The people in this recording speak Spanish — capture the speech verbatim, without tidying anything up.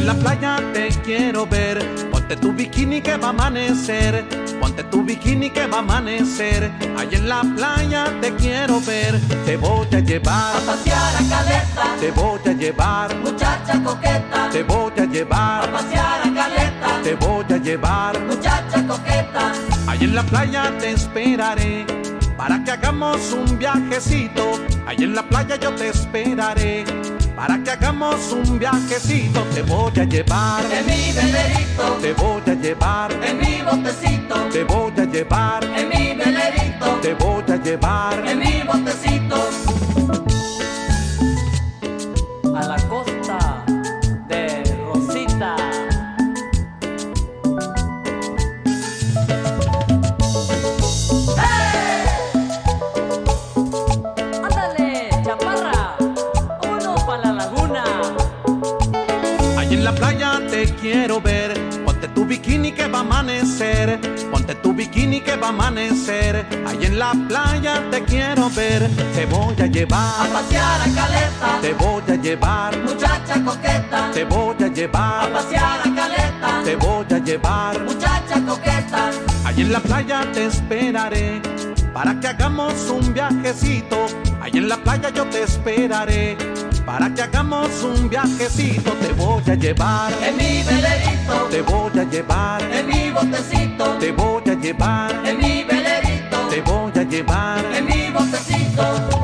en la playa te quiero ver. Ponte tu bikini que va a amanecer. Ponte tu bikini que va a amanecer. Ahí en la playa te quiero ver. Te voy a llevar a pasear a Caleta. Te voy a llevar, muchacha coqueta. te voy a llevar A pasear a Caleta. te voy a llevar. Muchacha coqueta. Ahí en la playa te esperaré para que hagamos un viajecito. Ahí en la playa yo te esperaré para que hagamos un viajecito. Te voy a llevar En mi velerito. te voy a llevar En mi botecito. te voy a llevar En mi velerito. te voy a llevar. En mi botecito. A la costa de Rosita. Ándale, chaparra, uno pa' la laguna. Ahí en la playa te quiero ver. Ponte tu bikini que va a amanecer. Ponte tu bikini que va a amanecer. Ahí en la playa te quiero ver. Te voy a A llevar, pasear a Caleta. te voy a llevar, Muchacha coqueta. te voy a A llevar, pasear a Caleta. te voy a llevar. Muchacha coqueta. Ahí en la playa te esperaré para que hagamos un viajecito. Ahí en la playa yo te esperaré para que hagamos un viajecito. Te voy a llevar, En mi velerito. te voy a llevar, En mi botecito. te voy a llevar, En mi velerito. te voy a llevar. En mi botecito.